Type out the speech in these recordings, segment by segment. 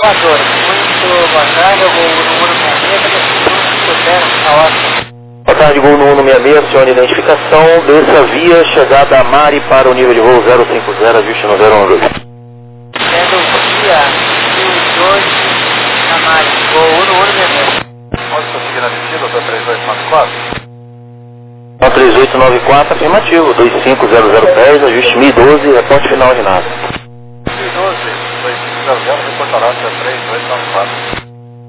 Voadora, muito bacana, eu vou no número 60, na hora. Boa tarde, Gol no 166, senhor de identificação, desça via, chegada a Mari para o nível de voo 050, ajuste no 012. Sendo via, Rio 2, na Mari, voo 166. Pode conseguir na descida, doutor 3894? 3894, afirmativo, 250010, ajuste 1012, reporte final de nada. 2012, 2500, reportará até 3894.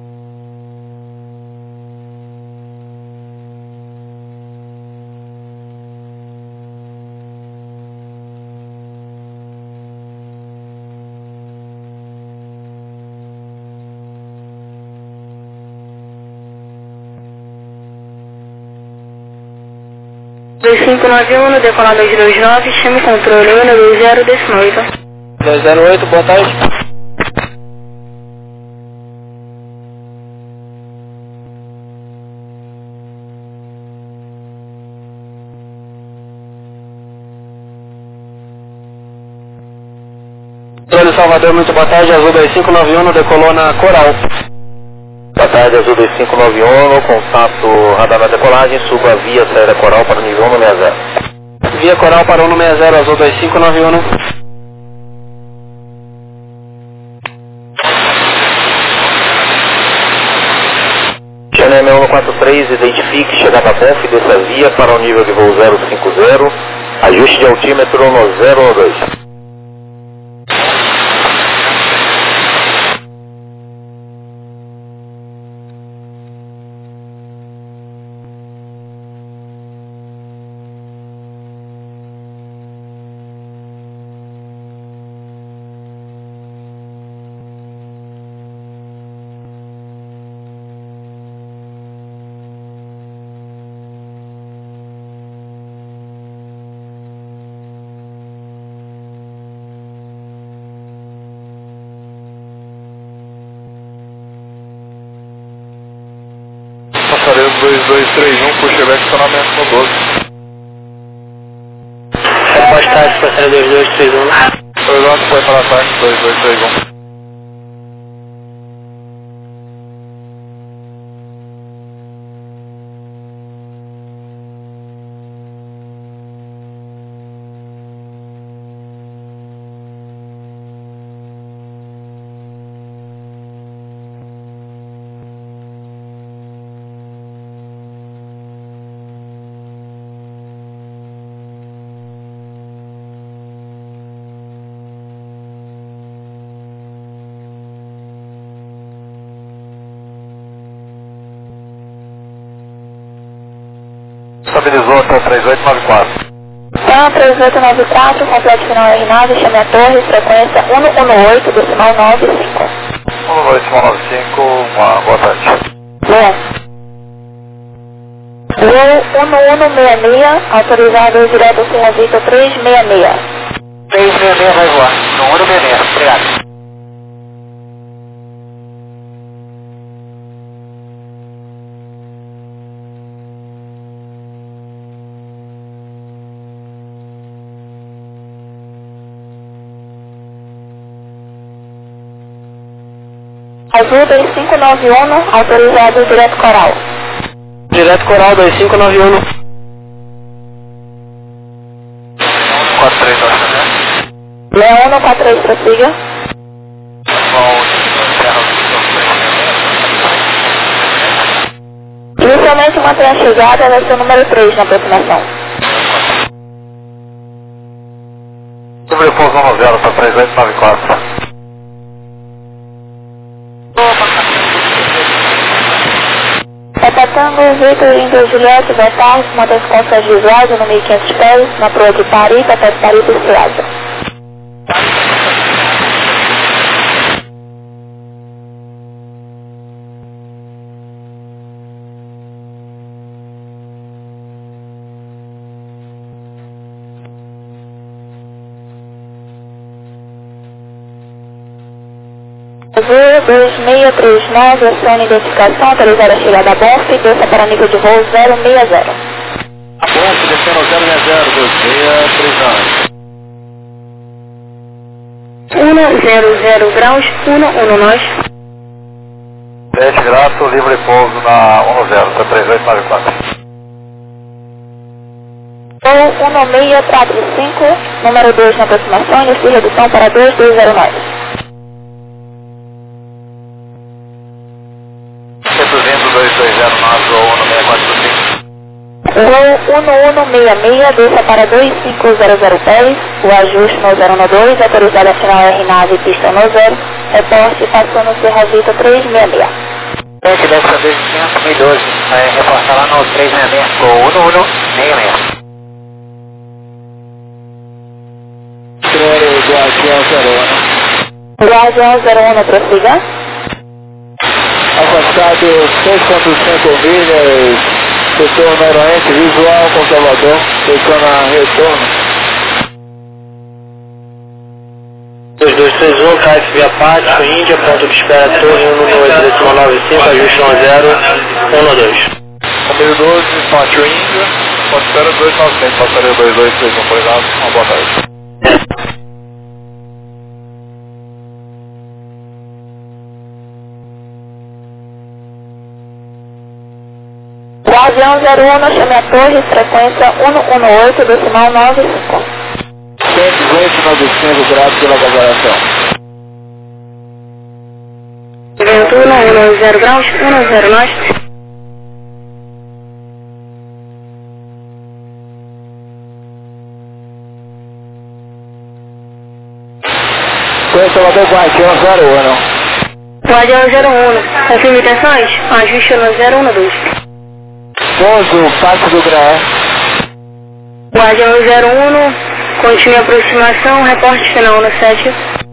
no decolar 229, chame controle 120 19. 208, boa tarde. Controle Salvador, muito boa tarde, Azul 2591, decolou na Coral. Boa tarde, Azul 2591, contato radar na decolagem, suba via saída Coral para o nível 160. Via Coral para o 160, Azul 2591. Channel 143, identifique, chegada a Bonf, desça via para o nível de voo 050, ajuste de altímetro no 012. Passaremos 2231 por Chevette estacionamento no 12. Postagem, passaria 2231. Horizonte foi para ataque 2231. Estabilizou até 3894. Então, 3894, completo final R9, chame a torre, frequência 118, decimal 95. 12895, uma boa tarde. Bom. Voo 1166, autorizado direto Serra Vista 366. 366 vai voar, no 166, obrigado. Azul 2591, autorizado direto Coral. Direto Coral 2591. 43 da Chevette. Leão 143, prossiga. Inicialmente mantenha a chegada, vai ser o número 3 na aproximação. Sobrepouso 10 para 3894. Reportando o Victor indo Juliette, boa tarde, mantém contas visuais no 1500 pés, na proa de Paris, até Paris e Ciasa. Azul 2639, acione identificação, autorizada a chegada a Bonf, desça para nível de voo 060. A Bonf descendo 060, 2639. 100 graus, 11 nós. 7 graus, livre pouso na 10, para 3894. Voo 1645, número 2 na aproximação, inicio redução para 2209. Reduzindo 2209 ou 1645. Voo 1166, desça para 2500 pés, o ajuste no 012, autorizado a final R-Nave, pista no 0, reporte passou no Serra Vita 366. Dessa vez 512, vai reportar lá no 366, com 1166. Guardião 01, prossiga. Afastado 6,5 milhas, setor noroeste, visual conservador, pressiona retorno. 2231, KFV Apático, Índia, ponto de espera, torre 118,95, ajuste 1012. Número 12, Pátio Índia, ponto de espera 290, passaria 2231, obrigado, uma boa tarde. Guardião 01, chame a torre, frequência 118, decimal 95. 118,95 graus pela comparação. Vento 110 graus, 10 nós. Controlador Guardião 01. Guardião 01, confirme intenções, ajuste no 012. Pouso, Passo do Graé. Guardião 01, continue a aproximação, reporte final no 7.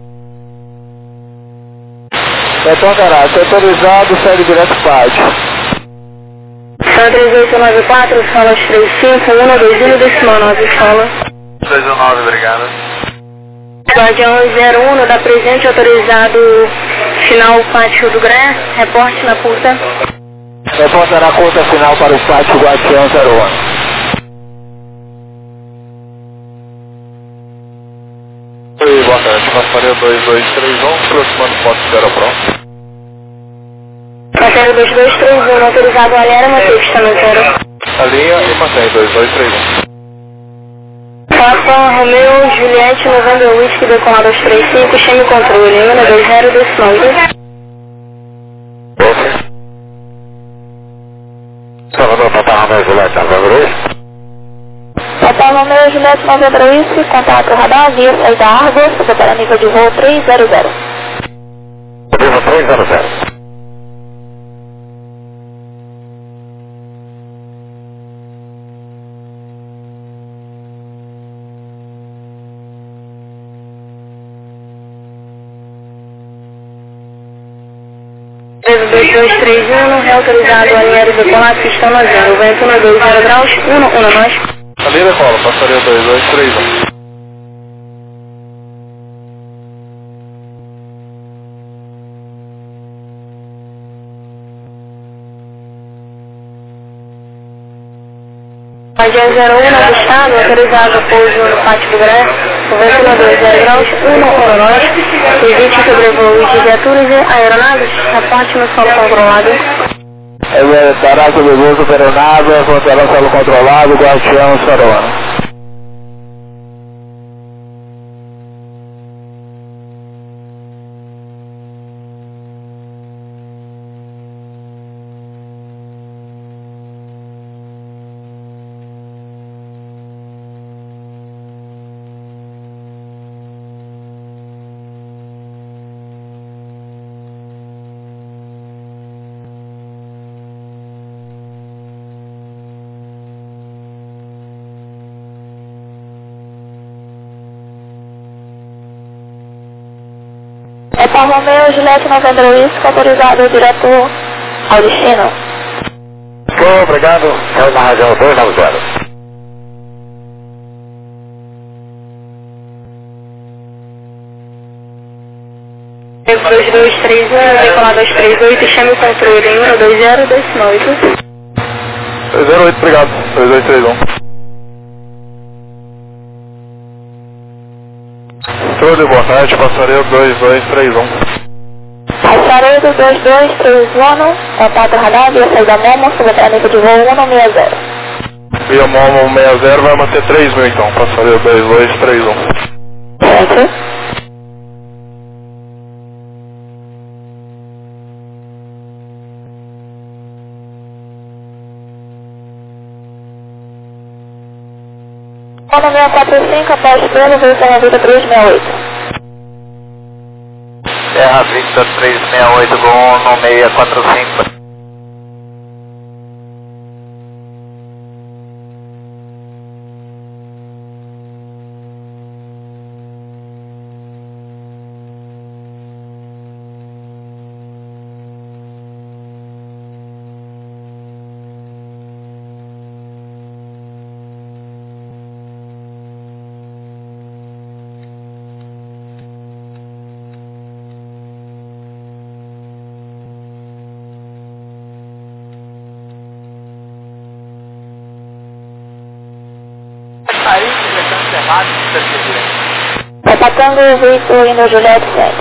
Retornará, se autorizado, segue direto pátio. Sala 3894, salas 35, 121, decimal 9, sala. 219, obrigado. Guardião 01, da presente autorizado, final pátio do Graé, reporte na puta. Reportará a conta final para o pátio Guardião 01. Oi, boa tarde, passaria 2231, aproximando ponto de espera pronto. Passaria 2231, autorizado Alera, Matheus, está no 0. A linha e mantém 2231. Papa Romeu, Juliette, November Whisky, decolado 235, chame o controle, 120, decimal 2. Salvador, Papa Romeu, Juliette, November. Papa Romeu, Juliette, November Whisky, contato radar, via saída Argos, para nível de voo 300. Nível 300. Preso 2231, reautorizado alinhado decolado, pistão no 0, vento 120 graus, 1 nós. A linha decola, passaria 2231. Guardião 01, novo estado, autorizado pouso no pátio do Graé, o vento 120 graus, 1 nós. Evite sobrevoo de viaturas e aeronaves, reporte no solo controlado. Dará sobrevoos aeronave, controlar solo controlado, Guardião 01. Papa Romeu, Juliette, November Whisky, autorizado direto ao destino. Bom, obrigado. É uma razão 290. Preso 2231, decolado 238, chame o controle em 120, decimal 8. 208, obrigado. 2231. controle, boa tarde, passareio 2231. Passaredo 2231, contato radar, via saída Momo, sobre a nível de voo 160. Via Momo 60 vai manter 3.000 então, passareio 2231. Certo? Ono 645, após pleno, veio Serra Victor 368. Serra Victor 368, Gol 1645. Aí, direção encerrada, Atacando o veículo indo Juliette 7.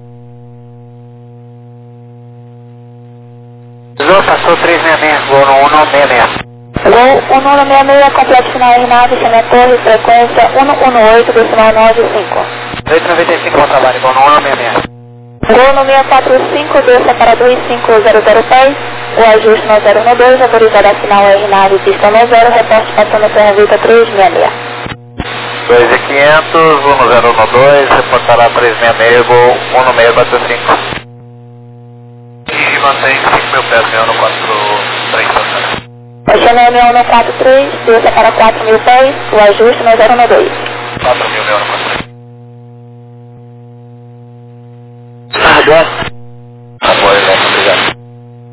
Zô, passou 366, Gol 166. Gol 1166, completo final R9, chama torre, frequência 118, decimal 95. 295, bom trabalho, Gol 166. Gol no 645, desça para 2500 pés, o ajuste no 012, autorizado a final R9, pista no 0, reporte passando Serra Victor 366. 2500, 1012, reportará 366, Gol 1645. E mantém 5.000 pés, meu no 43, Chama 6143, desça para 4.000 pés, o ajuste no 012. 4.000, meu no 43. Agora, obrigado.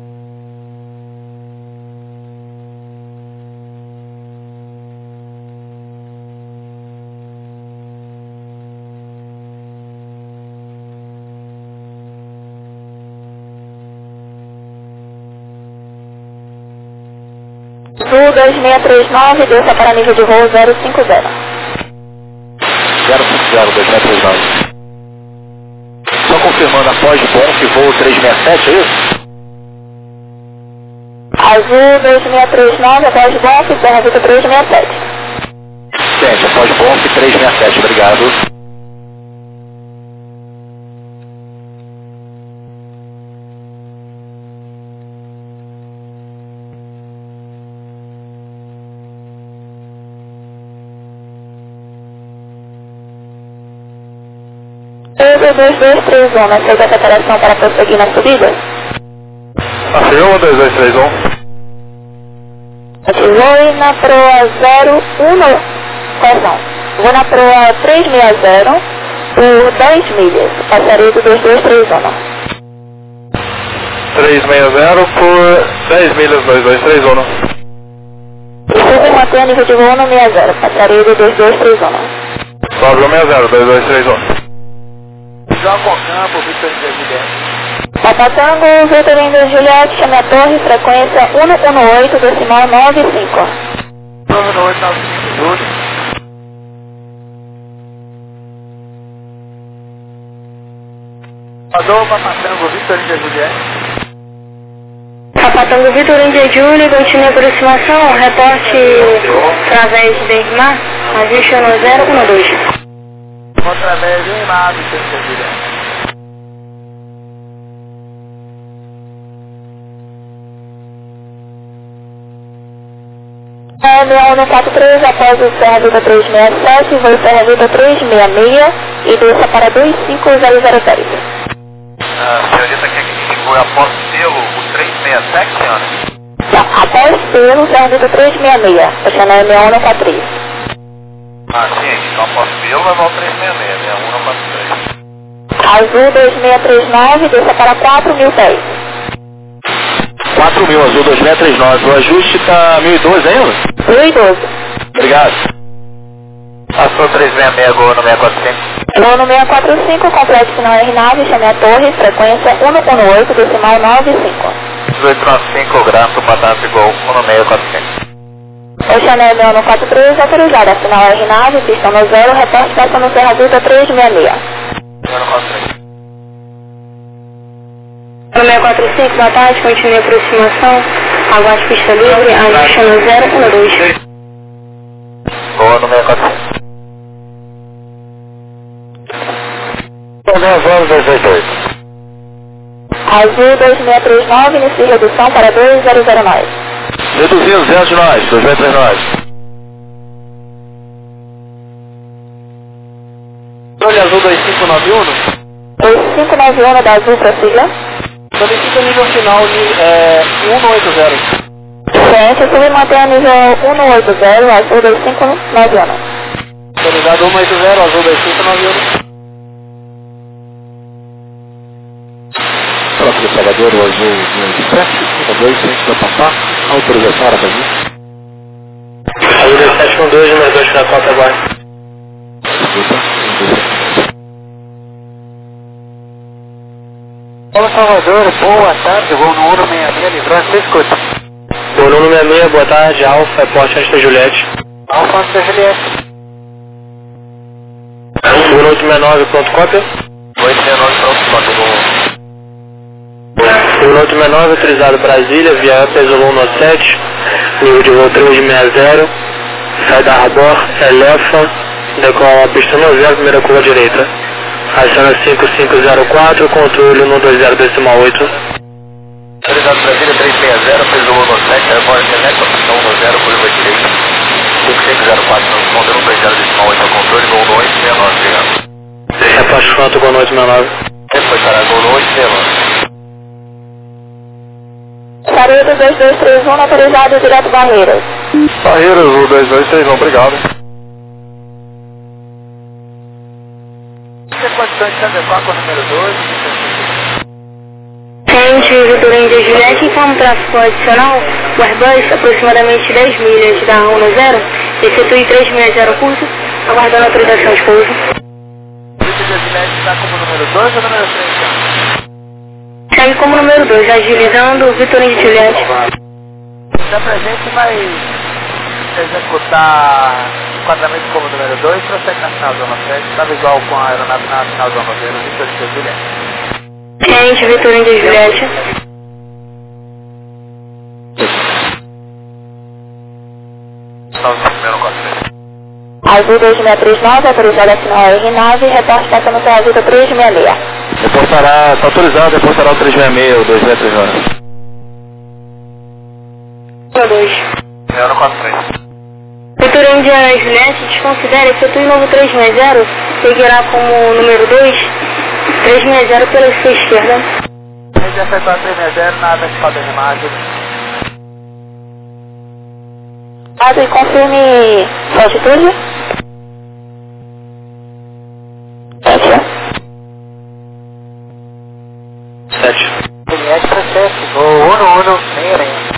Sul 2639, desça para nível de voo 050. 050, 2639. Só confirmando, após Bonf, voo 367, é isso? Azul 2639, após Bonf, Serra Victor 367. Gente, após Bonf 367, obrigado. Pedro 2231, aceita a preparação para prosseguir na subida? Afirma 2231. Vou na proa 01, correção, vou na proa 360 por 10 milhas, passaredo 2231. 360 por 10 milhas 2231. Preciso manter a nível de voo no 60, passaredo 2231. 960, 2231. João Campo, Victor Juliette. Papatango, Victor Indo Juliette, chame a torre, frequência 118, decimal 95. Torre no 895, Padrão Papatango, Victor Juliette. Papatango, Victor Indo Juliette, continue a aproximação, reporte através de Bergmar, ajuste no 012. Através de Mar, Victor Juliette. É 6143, após o Serra Victor 367, voo Serra Victor 366 e desça para 2500 pés. Senhorita, quer que indicou após selo o 367, senhora? Após pelo Serra Victor 366, puxando a 6143. Ah, sim, então após selo vai o 366, né? 143. Azul 2639, desça para 4.000 pés. 4.000, Azul 2639. O ajuste tá 1.012 ainda? 1.012. Obrigado. Passou 366, Gol no 645. Gol no 645, complete final R9, chame a torre, frequência 118, decimal 95. 1895, graço, batata, Gol 1645. Chanel 6143, autorizada, final R9, pista no 0, reporte passando Serra Azul 366. 043. 645, boa tarde, continue a aproximação, aguarde pista livre, ajuste no 012. Boa, no 645. Então, 10 horas, 222. Azul 2639, inicie redução para 2009. Reduzindo 0 de nós, 239. Controle Azul 2591. 2591 da Azul, prossiga. Solicita nível final 180. Ciência, submantenha nível 180, Azul 2591. Autorizado 180, Azul 2591. Próximo Salvador, o Azul 2752, centro da Papá, autorização para fazer. Azul 2712, número 2 da cota agora. Olá Salvador, boa tarde, voo no 166, livrante, você escuta. Voo no 166, boa tarde, Alfa, Porte Antes da Juliette. Alfa Antes da Juliette. Voo no 869, pronto, cópia. 869, pronto, cópia do... Voo no 869, autorizado Brasília, via peso 197, nível de voo 360, sai da Arbor, Elefa, decola a pista no 0, primeira curva direita. Aciona 5504, controle 120.8. Autorizado Brasília 360, fez o 197, airport Elefa, pista 110, curva direita. 5504, respondeu 120.8 ao controle, gol no 869, obrigado. Reposte pronto, gol no 869. Depois para gol no 869. Sarudo 2231, autorizado direto Barreiras. Barreiras, Azul 2231, obrigado. Você pode se adequar com o número 2. Ciente, Vitor Índia Juliette, informa o tráfego adicional, o Airbus, aproximadamente 10 milhas da 110, efetue 360 curso, aguardando autorização de pouso. Vitor Índia Juliette está como número 2 ou número 3? Segue como número 2, agilizando, Vitor Índia Juliette. Então pra gente vai executar o enquadramento como número 2 para você na final zona 7, estava igual com a aeronave na final zona 0, Vitor Índia Juliette. Ciente, Vitor Índia Juliette. Azul 2639, autorizada a final R9, reporte passando pela Azul 366. Reportará, está autorizado, reportará o 366, o 239. 2. 043. Vitor Índia Juliette, desconsidere, efetue novo 360, seguirá como número 2, 360 pela sua esquerda. A gente efetuar 360, nada de falta de imagem. E confirme sua altitude. 7. Juliette processo, voo 116.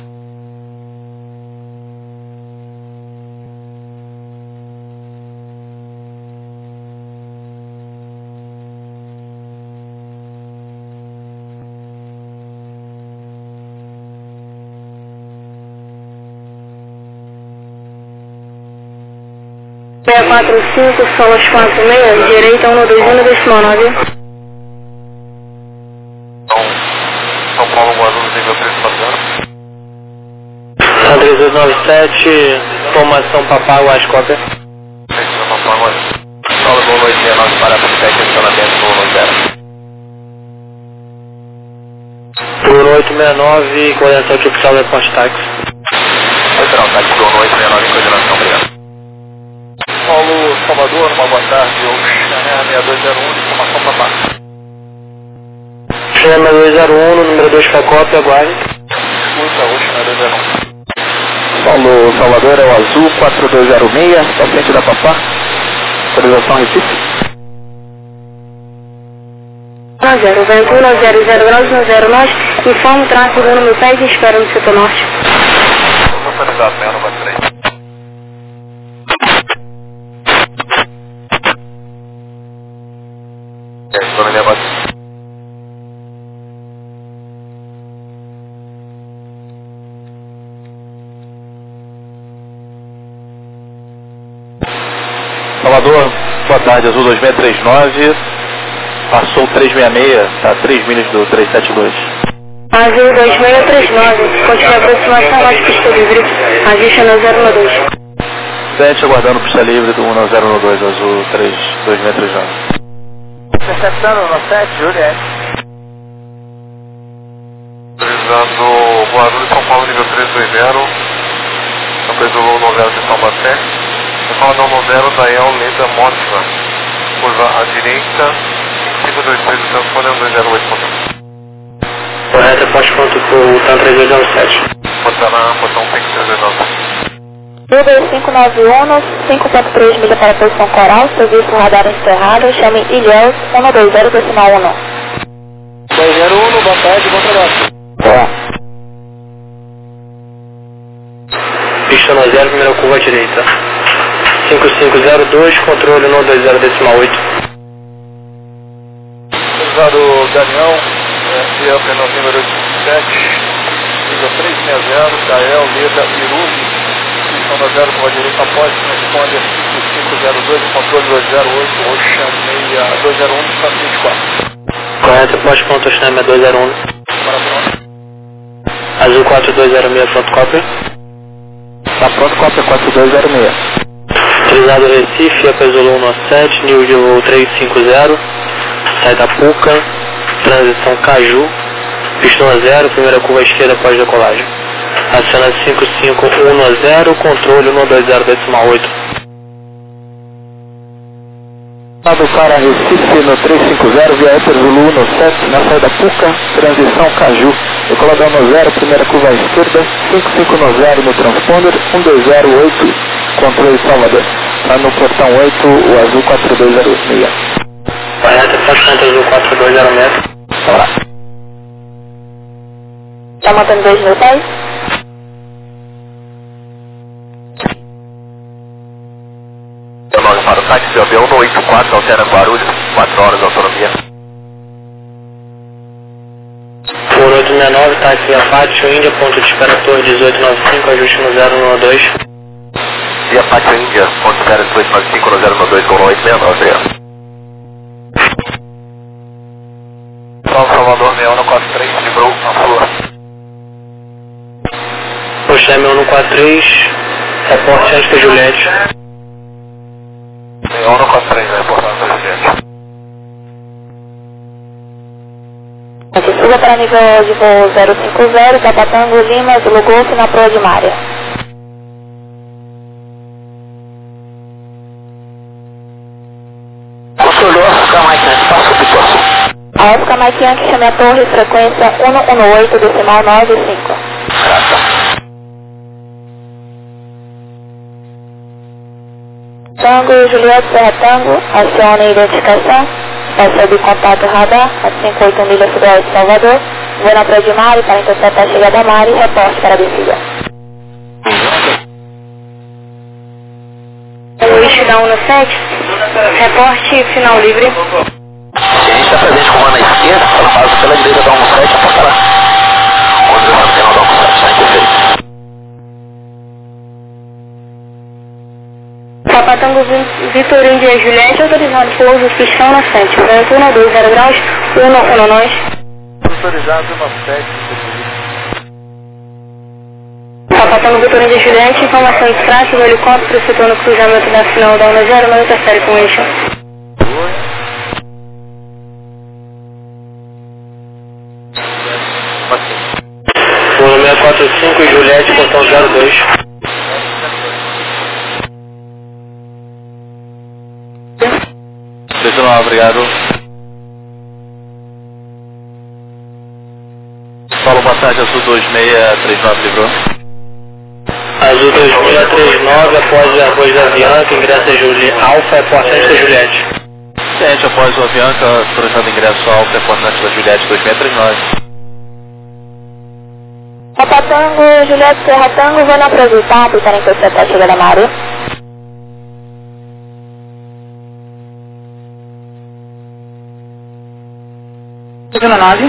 Meia 45, solos 46, direita 121, decimal 9. São Paulo, Guarulhos, nível 340. 3297, formação Papago, as cópias. São Paulo, Paulo, gol no 869, para 7, acionamento, gol no 0. Por 869, coordenação de oficial da Ponte Táxi. Lateral, tá aqui, gol no 869, coordenação, obrigado. Paulo, Salvador, uma boa tarde, eu Chanel 6201, informação para baixo. Chama 201, número 2 para cópia, aguarde. Escuta, o Chanel 201. Paulo, Salvador, é o Azul 4206, à frente da Papá. Autorização Recife. 0, vento 100 graus, 10 nós, informa o tráfego no meu pé e espera no setor norte. Autorizado, 693. Estou no negócio. Salvador, boa tarde, Azul 2639, passou 366, tá 3 milhas do 372. Azul 2639, continua a aproximação mais pista livre, ajuste no 012. 7, aguardando pista livre do 1012, Azul 2639. Interceptando no 7, Juliette. Utilizando Guarulhos, São Paulo, nível 320, Capesolo 10 de Taubaté, Salvador 10, Daiel, Leda, Mótima, curva à direita, 523 do transponder 208. Correto, poste ponto pro TAM 3297. Botar na botão PIC 329. U2591, 5.3 milha para a posição coral, serviço radar encerrado, chame Ilhéus 120 decimal 1. 201, boa tarde, bom trabalho. Boa. Pista no 0, primeira curva à direita. 5502, controle no 20 decimal 8. Utilizado Daniel, FIA Penal número 7, nível 360, Daiel, Leda, Irubi. Pista 0 com a direita após, responde 5502, controle 208, Oxa 201, distância 24. Correto, poste ponto Oxinema 201. Para pronto. Azul 4206, pronto, cópia. Tá pronto, cópia 4206. Utilizado Recife, Apesolo 197, nível de voo 350, sai da Puca, transição Caju, pista 0, primeira curva à esquerda após decolagem. Adiciona 5510, controle 120 decimal 8. Lado para Recife no 350, via Eperzulu no 7, na saída Puca, transição Caju, decoladão no 0, primeira curva à esquerda, 5590 no transponder, 1208, controle Salvador. Lá no portão 8, o Azul 4206. Correto, poste ponto Azul 4206. Olá. Tá montando 2 mil pés? Para o táxi, avião 184, altera Guarulhos, 4 horas de autonomia. 4869, táxi Apátio, Índia, ponto de espera Torre 1895, ajuste no 012. Via Pátio Índia, ponto de espera 1895, no 012, com 869. Salvador, 6143, livrou na Flor. Oxinema 143, reporte antes da Juliette. 6143, reportagem da Juliette. Suba para nível de voo 050, Tapatango, Lima, Zulu Golf, na proa de Mária. Controlou, Camaquinha, passa o Pituaçu. A Oscar Mike Yankee, chame a torre, frequência 118, decimal 95. Tango, Juliette, Serra Tango, acione identificação, recebe contato radar, a 58 milhas sudoeste Salvador, vou na praia de Mari para interceptar a chegada a Mari e reporte para a descida. Luiz da 197, reporte final livre. Se a gente está presente com uma na esquerda, ela passa pela direita da 17, aponta lá. Onde vai no final da 17, está interferente. Tapatango Vitor Índia Juliette, autorizado pouso, pistão na 7, vento 120 graus, 1 nós. Autorizado no 7. Tapatango Vitor Índia Juliette, informação de tráfego, helicóptero situando o cruzamento da final da 10, não interfere com isso. Voo 645, Juliette, portão 02. Obrigado. Paulo, boa tarde, Azul 2639, livrou. Azul 2639, após a voz da Avianca, ingressa Alfa, é portante da Juliette. Ciente, após o Avianca, autorizado ingresso Alfa, é portante da Juliette 2639. Tapatango, Juliette, Serra Tango, vou na apresentar, para interceptar a chegada a Mari. Na 9.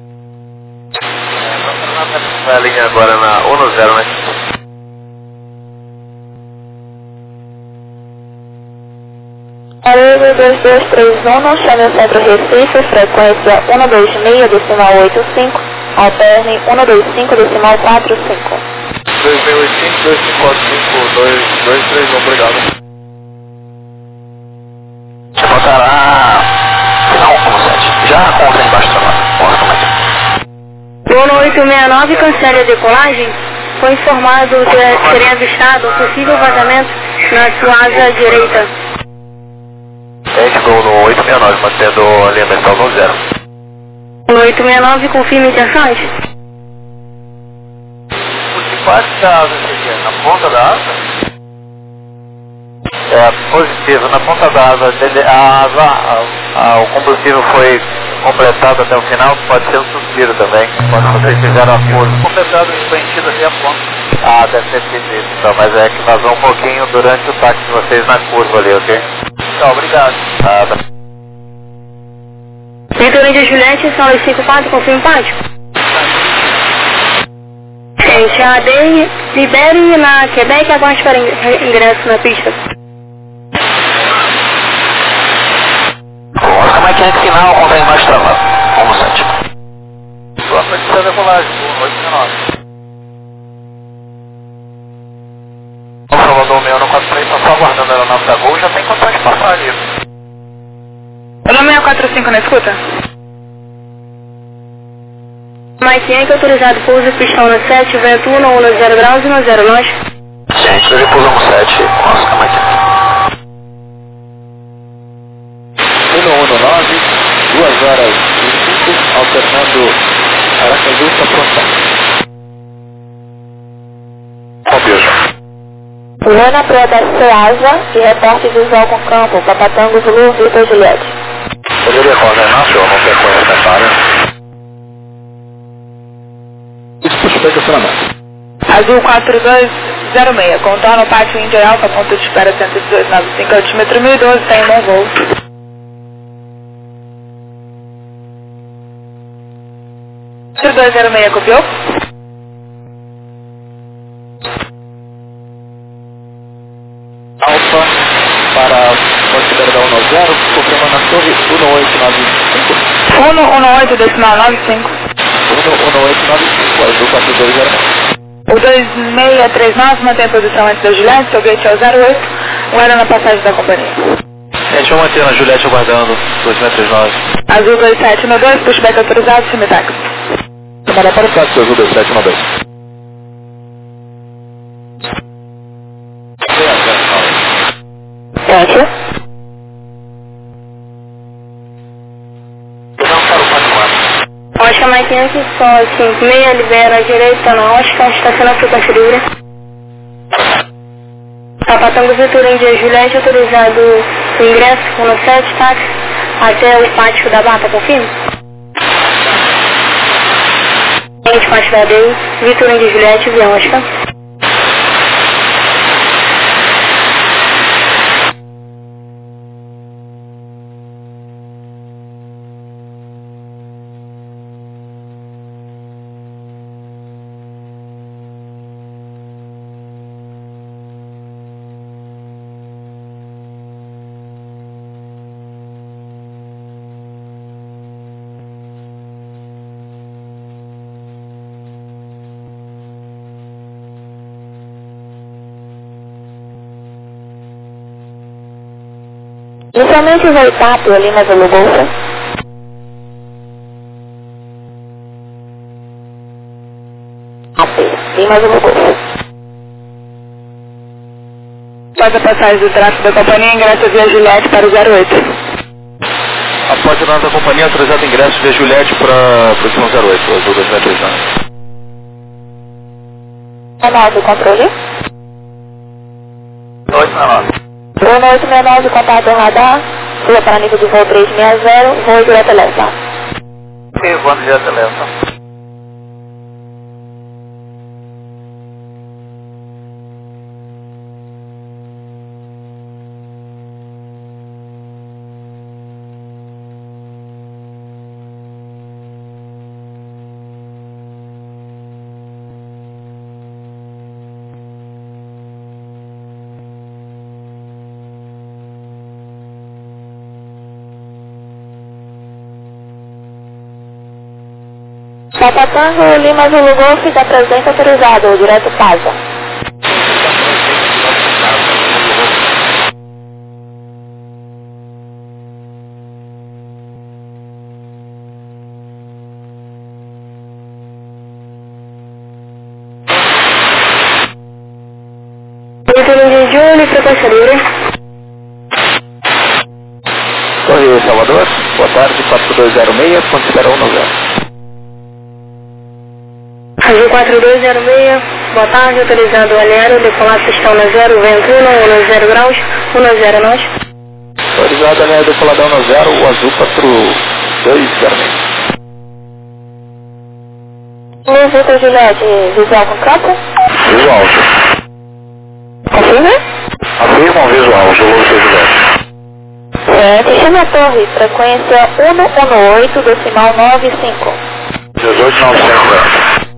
Vai a linha agora na 10, né? Arego 2231, chame o centro Recife, frequência 126,85, alterne 125,45. 2685-2545-231, obrigado. Você botará final 17, já com o trem embaixo da mão. Voo 869, cancele a decolagem. Foi informado que seria avistado um possível vazamento na sua asa direita. Voo no 869, mantendo a linha mental no 0. No 869, confirme intenções. O que parte da asa seria? Na ponta da asa? É positivo, na ponta da asa, o combustível foi completado até o final, pode ser um suspiro também, quando vocês fizeram a curva. Completado e preenchido até a ponta. Ah, deve ter sido isso, então, mas é que vazou um pouquinho durante o táxi de vocês na curva ali, ok? Tá, obrigado. Tá. Vitor Índia Juliette, são as 54, confirme pático. Gente, a AD libere na Quebec, aguarde para ingresso na pista. Oscar Mecânica final, conta mais travado. Vamos, 7. Só para de decolagem, 819. O Salvador 6143 está só aguardando a aeronave da Gol, já tem condições de passar ali. Olá 645 na escuta. Mike Yankee autorizado pouso pistão no 7, vento 1, 0 graus e 0 longe. Gente, hoje pousamos 7, Oscar Mecânica. 119, 2 horas e 5, alternando Aracaju para Frontal. Obvioso. Luana Preta Ceasa e reporte visual com campo, Papatango Zulu, Vitor Juliette. Poderia coordenar, senhor, não tem coisa necessária? Isso suspeita estacionamento. Azul 4206, contorno pátio Índia Alfa, ponto de espera 11895, altímetro 1012, tem um bom voo. Azul 206, copiou? Alfa para considerar da 10, confirmando na torre 1895. 118, decimal 95. 1895, azul 4206. O 2639 mantém a posição antes da Juliette, seu gate é o 08, um era na passagem da companhia. Gente, vamos manter a Juliette aguardando 2639. Azul 2712, pushback autorizado, simitax. Semana para o táxi azul 2792. Certo? Oscar Mike Yankee, só 56, libera a direita na Oscar, estaciona a frequência livre. Papatango Vitor Índia Juliette, autorizado o ingresso no 7, táxi, até o pátio da Bata, confirma? Gente, pátio da AD, Vitor Índia Juliette, via Oscar. Inicialmente voltar por Lima Zulu Golfa. AP, Lima Zulu Golfa. Após a passagem do tráfego da companhia, ingressa via Juliette para o 08. Após a nossa companhia, autorizado ingresso via Juliette para o 08, azul 239. Canal do controle. 869. Voo no 869, contato radar, sua para nível de voo 360, voo direto a Lessa. Ok, vamos direto a Lessa. Papa Tango, Lima Zulu Golf, da presença autorizado, direto casa. De Júlio, frequência livre. Correio Salvador, boa tarde, 4206, considera 10. Azul 4206, boa tarde, autorizado o alinhado, decolar pistão na 0, vento 10 graus, 10 nós. Autorizado alinhado, decoladão no 0, o azul 4206. Vitor Juliette, visual com campo? Visual. Confirma? Afirmam visual, Zulu Juliette. Chama a torre, frequência 118, decimal 95. 18900.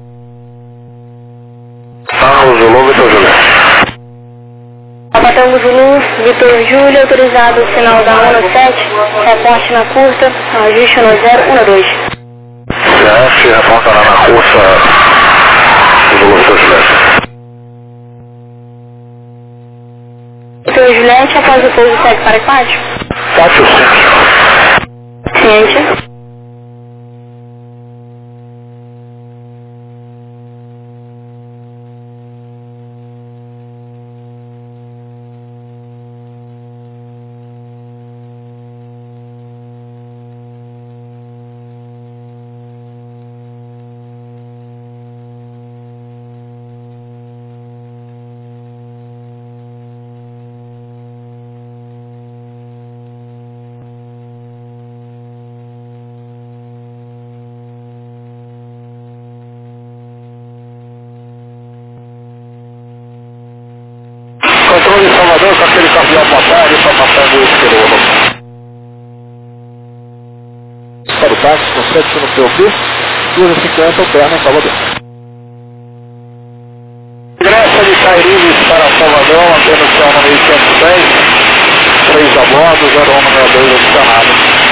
Tango Zulu, Vitor Juliette. Papa Tango Zulu, Vitor Júlio, autorizado, sinal da 17, reporte na curta, ajuste no 012. CF, reportará na cursa Zulu, Vitor Juliette. Vitor Juliette, após o pouso, segue para Quádio? Pátio Ciente. Controle de Salvador, com aquele campeão boa tarde, Papa Tango Esquerdo. Para o táxi, concede no POP, 250, opera em Salvador. Ingresso de Cairives para Salvador, mantendo o céu no 1110, 3 a bordo, 0162 adicionado.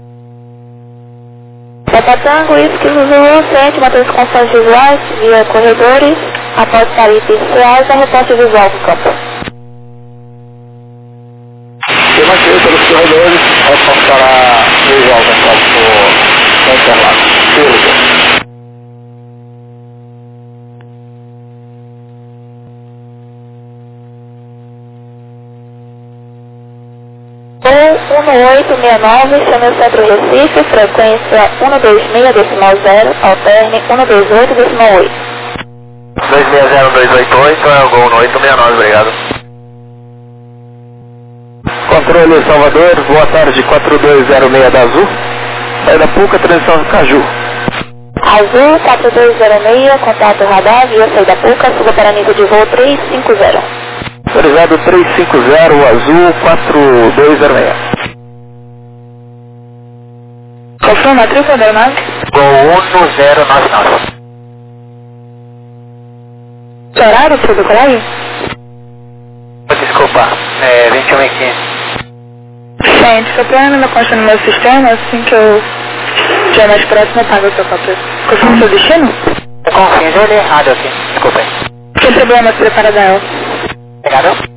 Papa Tango, Esquivo Zulu, frente, mantém condições visuais, via corredores, após sair iniciais, a reporte visual do campo. Eu marquei pelos corredores, passará visual no campo Interlagos. Ou 1869, chama o centro Recife, frequência 126, decimal 0, alterne 128, decimal 8. 260288, é o gol no 869, obrigado. Controle Salvador, boa tarde, 4206 da Azul, saída Puca, transição Caju. Azul 4206, contato radar, via saída Puca, suba para nível de voo 350. Autorizado 350, o Azul 4206. Confirma a matrícula da aeronave? Gol 1099. Horário para decolagem? Desculpa, 21h15. Gente, estou plano me consta no meu sistema, assim que eu já mais próximo eu pago a sua cópia. Confirma o seu destino? Confins, eu li errado aqui, desculpa aí. Sem problema, se prepara dela. Obrigado.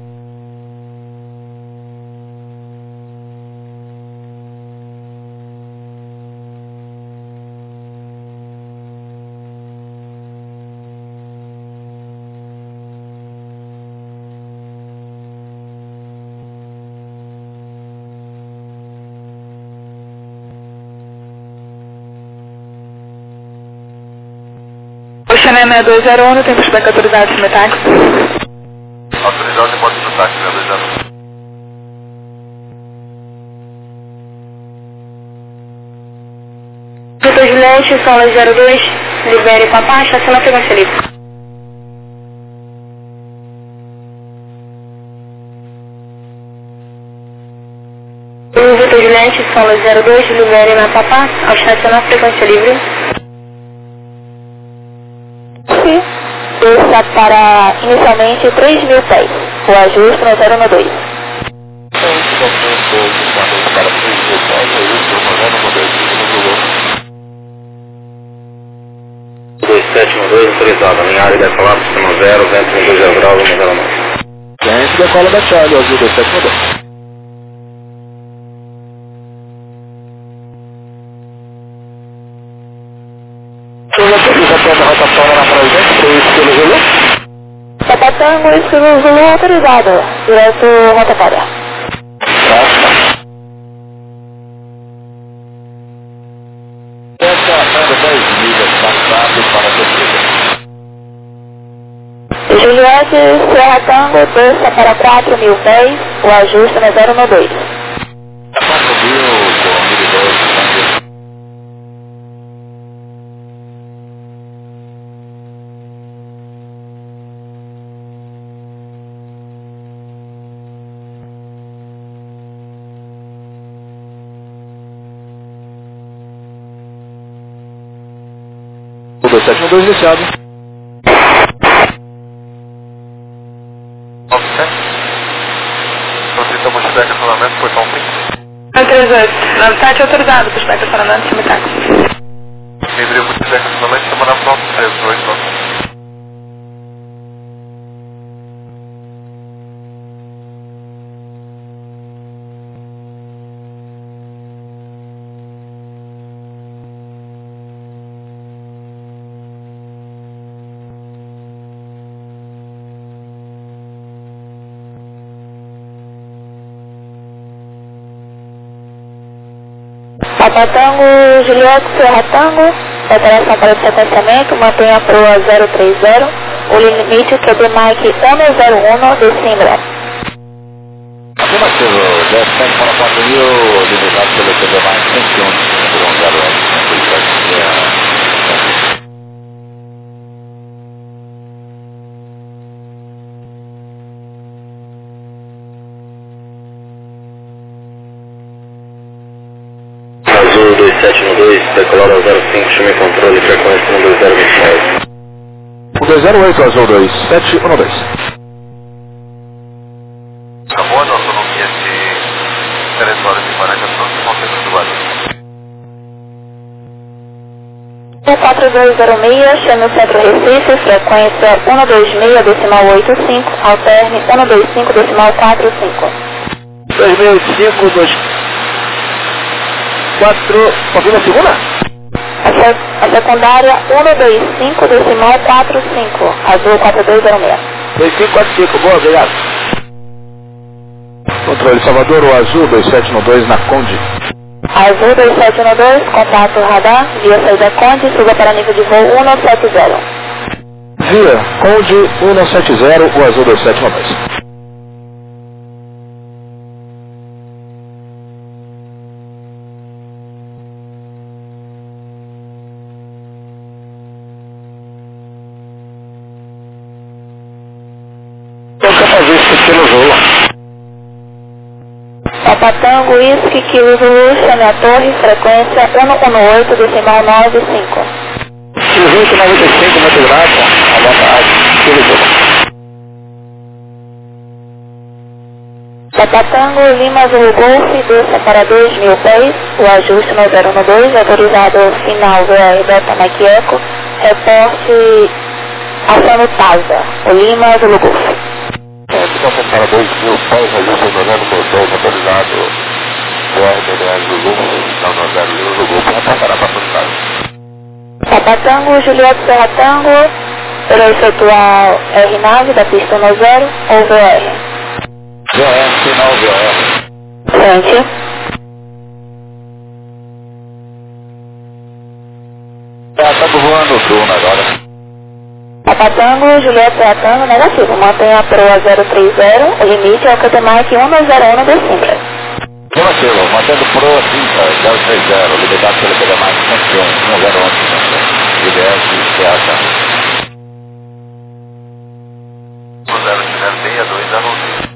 Oceané 6201, tem pushback autorizado de metálico. Autorizado e pode chutar aqui, 6201. Vitor Juliette, Sola 02, libere Papá, estaciona frequência livre. Vitor Juliette, Sola 02, libere na Papá, ao estacionar frequência livre. Sim. Desça para inicialmente 3.000 pés. O ajuste no 012. 212, autorizado. Linha área decolar, sistema 0, vento 120 graus, 109. Gente, decola da Charlie, azul 272. Rotação na frente, 6 kg Zulu. Papa Tango, estilo Zulu autorizado. Direto rotatória. Próxima. Tango 10 milhas passado para a descida. Juliette, Serra Tango, desça para 4.000 pés, o ajuste no 012. 4.000 com 1.012. O 272 iniciado. 97. Solicitamos feedback acionamento, portão 5. 38, 97 autorizado, pushback acionamento, simultâneo. Febril, feedback acionamento, semana próxima, 38. Papa Tango, Juliette, Serra Tango, operação para sequenciamento, mantenha a proa 030, o limite QB Mike 101 de Simbra. Afirmativo, descendo para 4.000, limitado pelo QB mais 101, Azul 2712, decolar ao 05, chame controle, frequência 12029. 208, azul 2712. Acabou a nossa autonomia de 3 horas e 40 minutos, com centro do barulho. 4206, chame o centro Recife, frequência 126,85, alterne 125,45. 2005, 4, confirma a segunda? A secundária 125,45, azul 4206. 2545, boa, obrigado. Controle Salvador, o azul 2712 na Conde. Azul 2712, contato radar, via saída Conde, suba para nível de voo 170. Via Conde 170, o azul 2712. Papa Tango, Whisky, Kilo Zulu, chame a torre, frequência 118, decimal 95. 1895, muito grato, à vontade, Kilo Zulu. Papa Tango, Lima Zulu Golf, desça para 2.000 pés, o ajuste no 012, autorizado final VR Delta Mike Eco, reporte ação no TASA, o Lima Zulu Golf. Então, para 2.000 pés, ajuste no 012, autorizado, VRDDR Zulu, não, no 0 Zulu, para parar para postar. Papa Tango, Juliette Serra Tango, irá efetuar R-Nave da pista no 0 ou VR? VR, final VR. Frente. Estamos voando o turno agora. Papa Tango, Juliette Serra Tango, negativo. Mantenha a proa 030, o limite é o QT Mike 101 de Simbra. Negativo, mantendo proa 030, limitado pelo QT Mike 101, 101, IDS, CH. 062 anúncio.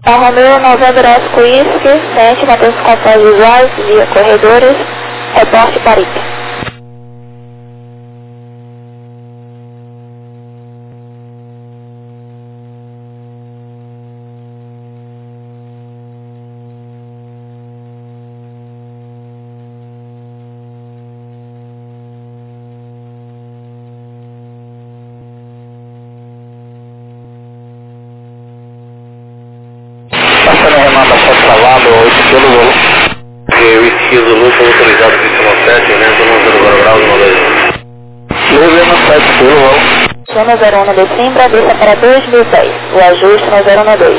Alfa Romeo November Oscar Whisky, sente manter-se contatos visuais via corredores, reporte Paripe. Passando a remada 7 salado, 8 pelo Zulu. Ok, Whisky Zulu foi autorizado por 7, né? 0 graus, 1 Lima 7 pelo Zulu. Zona 01 de Simbra, desça para 2010, o ajuste no 012.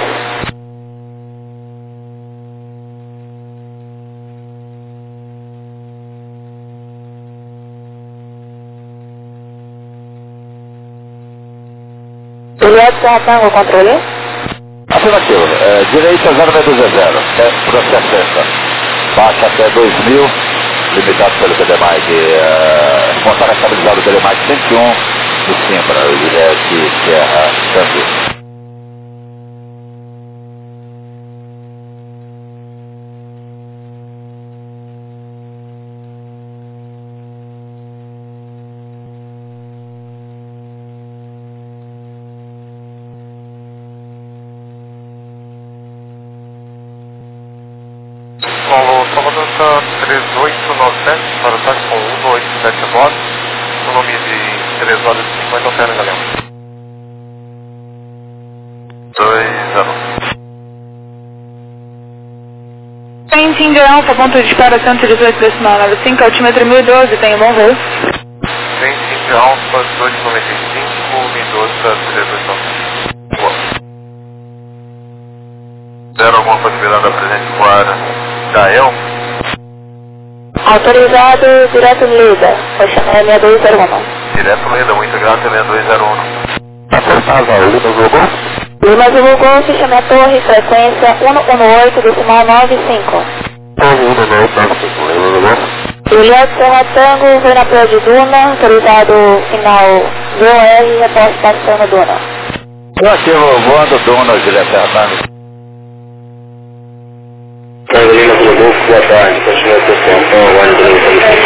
Juliette Serra Tango, controle? Afirmativo. Direita 0,200. Processo. Baixa até 2000. Limitado pelo PDMAG. Montar estabilizado pelo PDMAG 101 do Simbra. Juliette Serra Tango. Salvador está 3897, para o táxi com 1879, no nome de 3 horas e 50 altera, galera. 20. Tem Tinder Alfa, ponto de disparo 118,95, altímetro 1012, tem um bom voo. Tem Tinder Alfa 295, 1012 para 389. Boa. Zero alguma possibilidade da presença com a área da EL? Autorizado, direto Lida, Oxané 6201. Direto Leda, muito grato, 6201. Acertado, Lima Zulu. Lima Zulu Golf, chame a torre, frequência 118, decimal 95. Juliette Serra Tango, foi na Praia de Duna, autorizado final VOR, reporte passando Duna. Ativo, voando Duna, Juliette Serra Tango. Lima Zulu Golf, boa tarde. Continua a sessão, aguarde do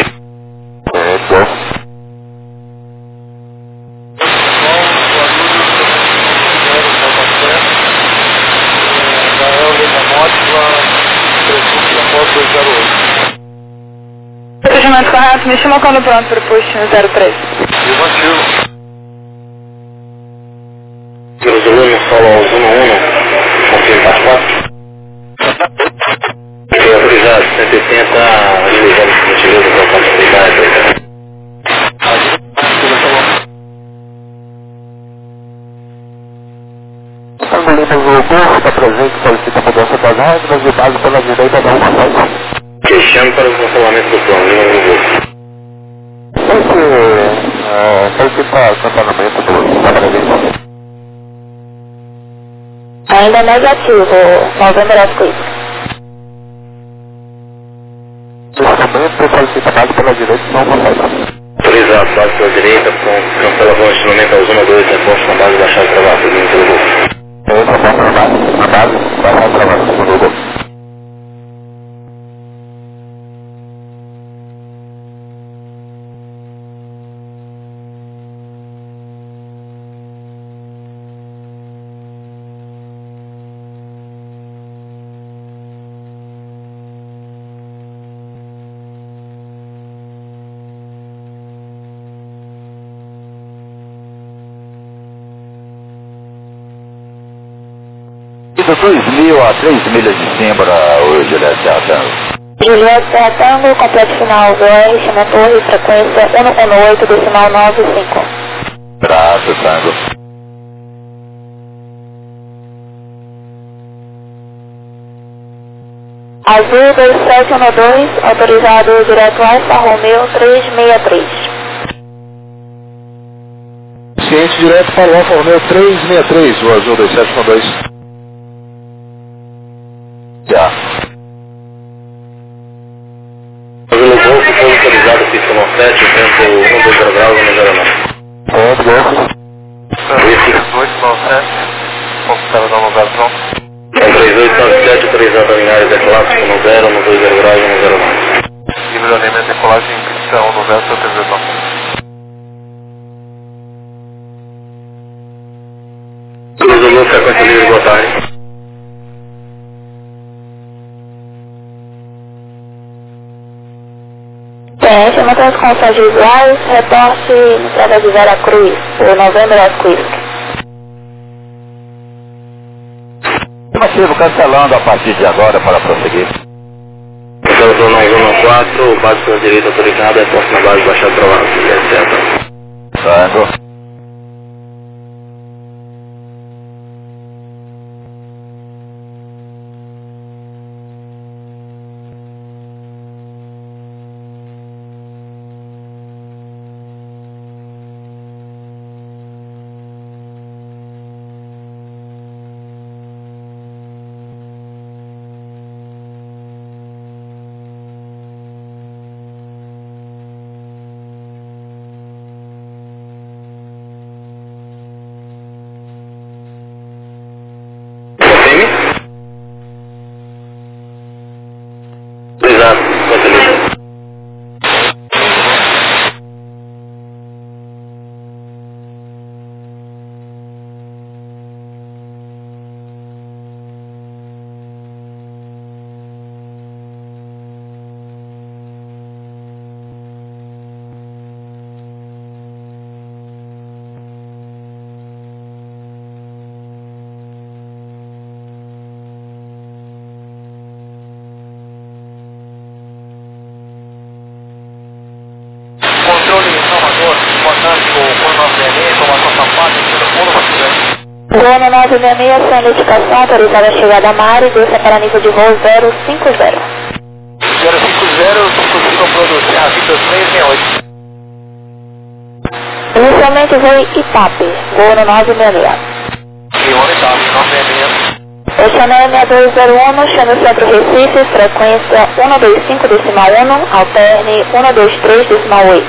Procedimento correto, me chama quando pronto para o post 03. Zulu no solo 11, confirma passaporte. Foi autorizado, 180, agilizando o gentileza para a possibilidade. Tango Lima Zulu Golf, está presente, solicita a mudança das regras e base pela direita da rua. Fechando para o cancelamento do plano, Lima Zulu Golf. Solicita cancelamento da presença. Ainda negativo, November Oscar Whisky. Cancelamento solicita base pela direita e não consegue. Autorizado, base pela direita, com cancelamento de instrumento ao zona 2, reposto na base da chave de trabalho, Lima Zulu Golf. Na base da chave de trabalho, Zulu Golf. De 2.000 a 3 milhas de Simbra, o Juliette Serra Tango. Juliette Serra Tango, completo final VR, chama a torre, frequência 118, decimal 95. Braço, Tango. Azul 2712, autorizado direto Alfa Romeo 363. Ciente direto para o Alfa Romeo 363, o Azul 2712. Já. Zulu Golf foi autorizado por 7, vento 120 graus, não gera não. Golf. 1897, consultado da navegação. Autorizado. 297, autorizado a linha decolagem 10, no 20 garagem 109. Livre de alinhamento, decolagem pista 190, seu 389. Zulu, frequência livre, boa tarde. TF, mantém as condições visuais, reporte entrada de Vera Cruz, por Novembro Whisky. Afirmativo, cancelando a partir de agora para prosseguir. Zona 114, base pela direita autorizada, reporte na base baixada provada, certo. Tango. Exato, beleza. Controle Salvador, boa tarde, com o 966, informação Sampaio, telefone Vaticano. Zona 966, sem identificação, autorizada a chegada a Mari, desça para nível de voo 050. 050, 55 produção, a vida 368. Inicialmente voo Itape, voo no 966. E o Itape, 966. Oceanel 6201, chame o centro Recife, frequência 125,1, alterne 123,8.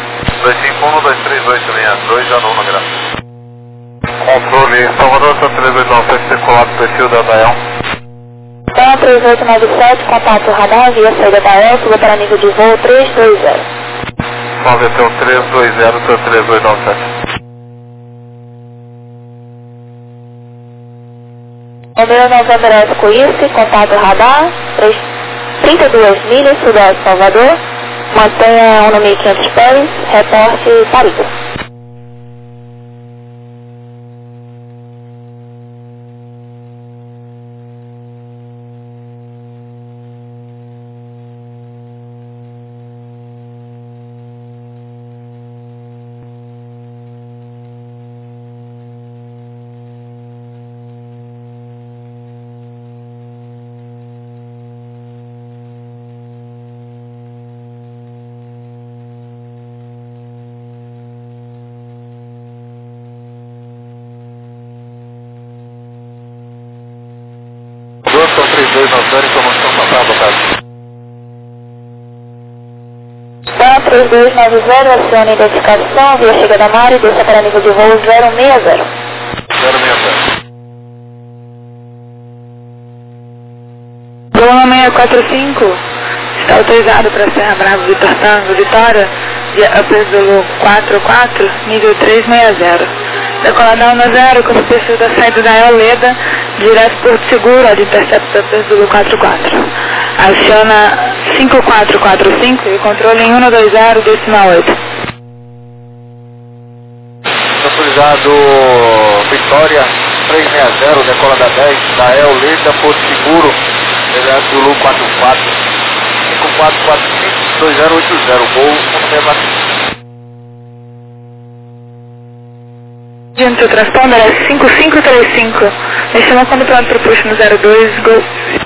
251-23862, já não grau. Controle Salvador, seu 3897, circulado perfil da Dael. Então 3897, contato radar via saída da El, suba para nível de voo 320. 931-320, seu 3897. Número Novembro Whisky, contato radar, 32 milhas, sudeste Salvador, mantenha 1.500 pés, reporte Paris. São 3290, informação passada, cara. Então 3290, acione identificação, via chegada a Mari, desça para nível de voo 060. 060. Bruna 645, está autorizado para Serra Brava, Vitor Tango, Vitória, upper Zulu 44, nível 360. Decoladão 10, com o perfil da saída da Eoleda, direto Porto Seguro, de intercepto upper Zulu 44. Aciona 5445 e controle em 120,8. Autorizado Vitória 360, decola da 10, da Eoleda, Porto Seguro, direto Zulu 44. 5445 2080, voo 165. Gente, o transponder é 5535. Me chama quando pronto para o push no 02, Gol.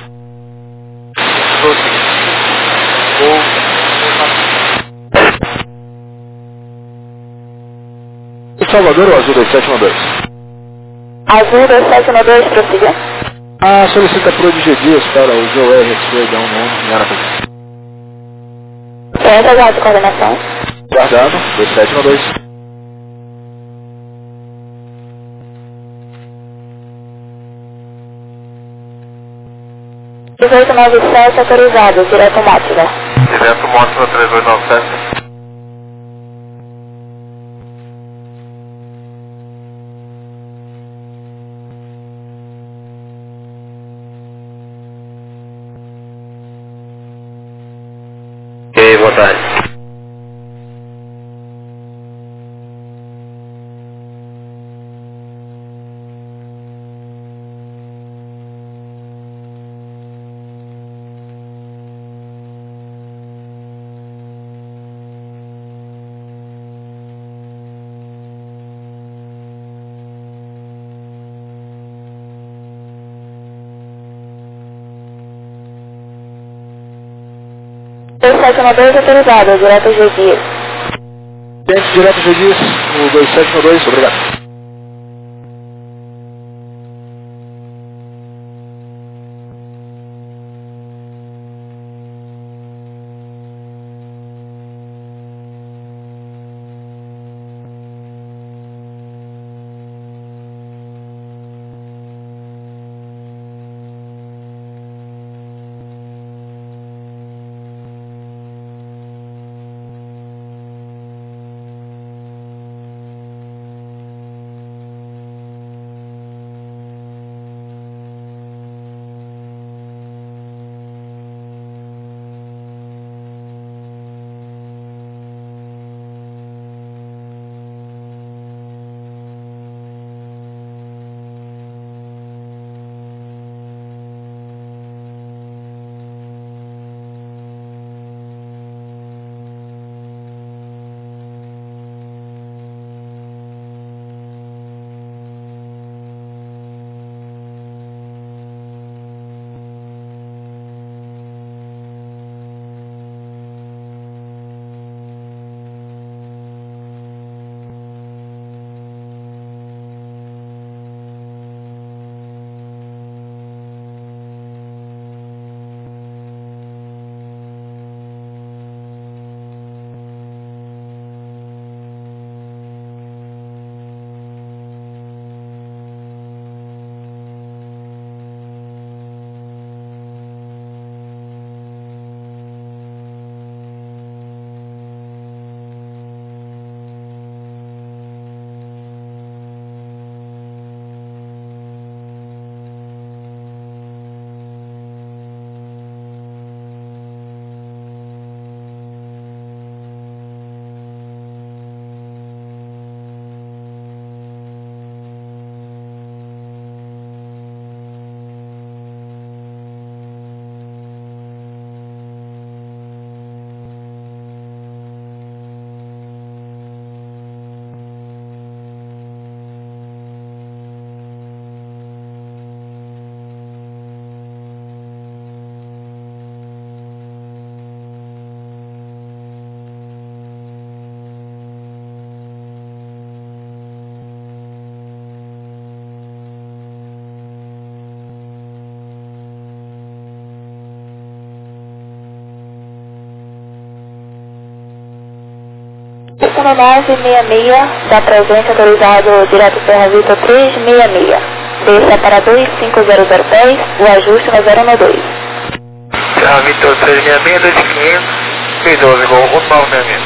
O Salvador ou Azul 2712? Azul 2712, prossiga. Solicita Prodigy Dias para o Joel RX2 da 11 em Aracaju. Tenta já de coordenação. Guardado, 2712. 3897 autorizado, direto Mótila. Direto Mótila 3897. Ok, boa tarde. dois autorizado, direto G-Dias. Direto G-Dias, o 2792, obrigado. Destino 966, da presente autorizado direto Serra Vitor 366. Desça para 25010, o ajuste no 012. Serra Vitor 366, 2500, 612, igual 1966.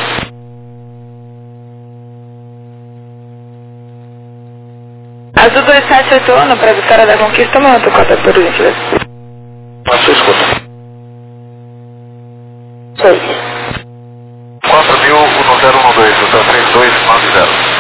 Azul 2781 para Vitória da Conquista, monta o cota por gentileza. A sua escuta. 6. 4.000 no 012, tá 3290.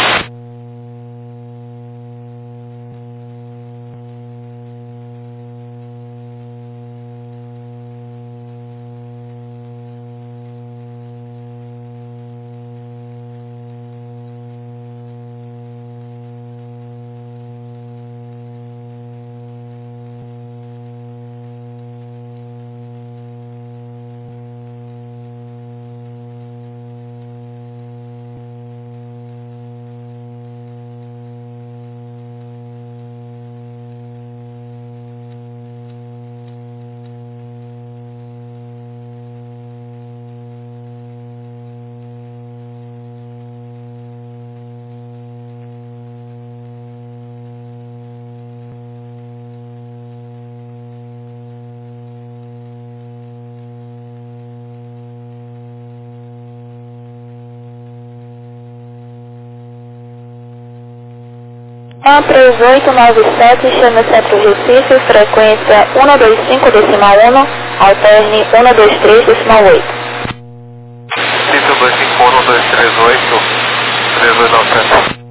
3897, chame Centro Recife, frequência 125,1, alterne 123,8. Cício 251-1238, 3297.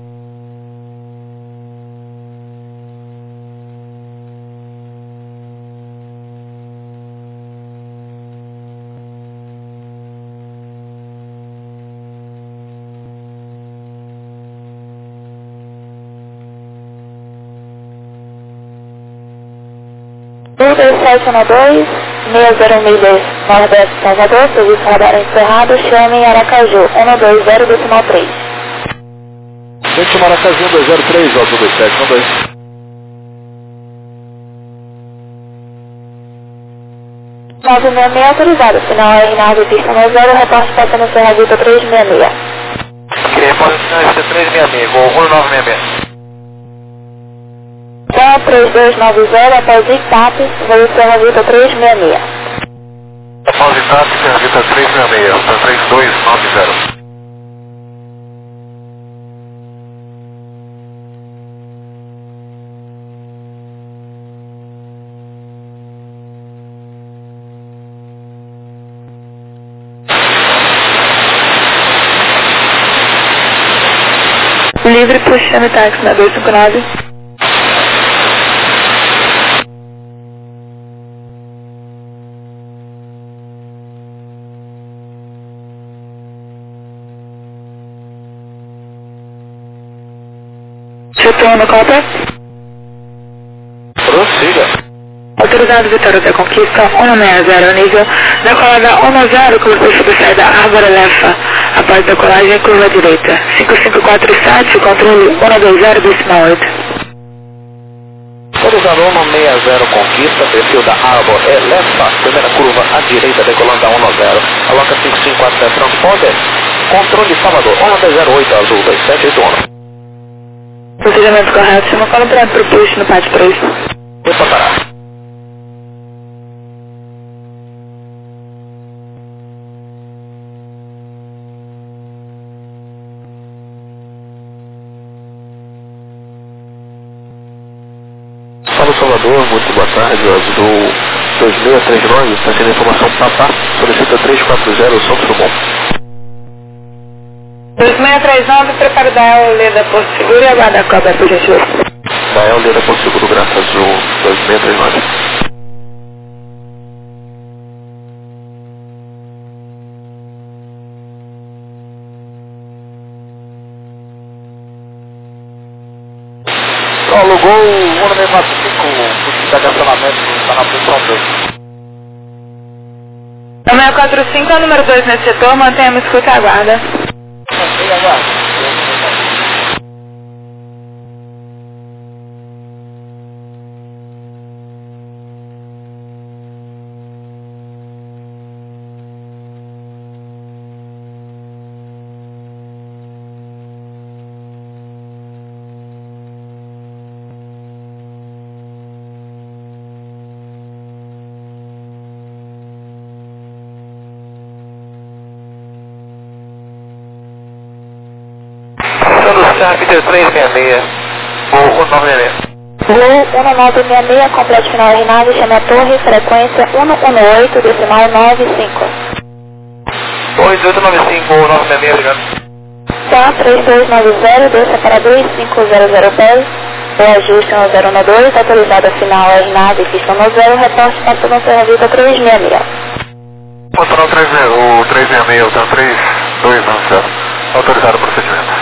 Sul 2712, 60 milhas Nordeste Salvador, serviço radar encerrado, chame Aracaju, 120,3. Gente, Maracaju 203, Azul 2712. Movimento autorizado, sinal RNAV pista no 0, reporte passando Serra Vita 366. Ok, reporte sinal ST366, voo 1966. 3290, após ITAP, voo Serra Vita 366. Após ITAP, Serra Vita 366, está 3290. Livre por chame táxi na 259. Retorno, Copa. Prossiga. Autorizado Vitória da Conquista 160, nível decolada 10, curva subsai da Árvore Lefa, após decolagem curva direita, 5547, controle 120,8. Autorizado 160 Conquista, perfil da Árvore Lefa, primeira curva à direita, decolando a 10, aloca 5547 transponder, controle Salvador, 108 Azul 2781. Procedimento correto, chama qual para o push no PAT 3. Reportará. Fala Salvador, muito boa tarde, Azul 2639, estação de informação Papá, solicita 340 Santos Dumont. 2639, prepara da Leda Porto Seguro e aguarda a cobra, por gentileza. Da Leda Porto Seguro, Graça Azul 2639. Alugou o 1645, estacionamento, está na posição 2. O 645 é o número 2 nesse setor, mantenha-me escuta e aguarda. Mantém, aguarda. Peter 366, voo 196. Voo 1966, completo final RNAV, chame a torre, frequência 118, decimal 95. 8895, voo 966, obrigado. Tá, 3290, desça para 250 pés, o ajuste no 012, autorizada final RNAV, pista no 0, reporte passando Serra Vita 366. Passando o 366, tá 3290, autorizado o procedimento.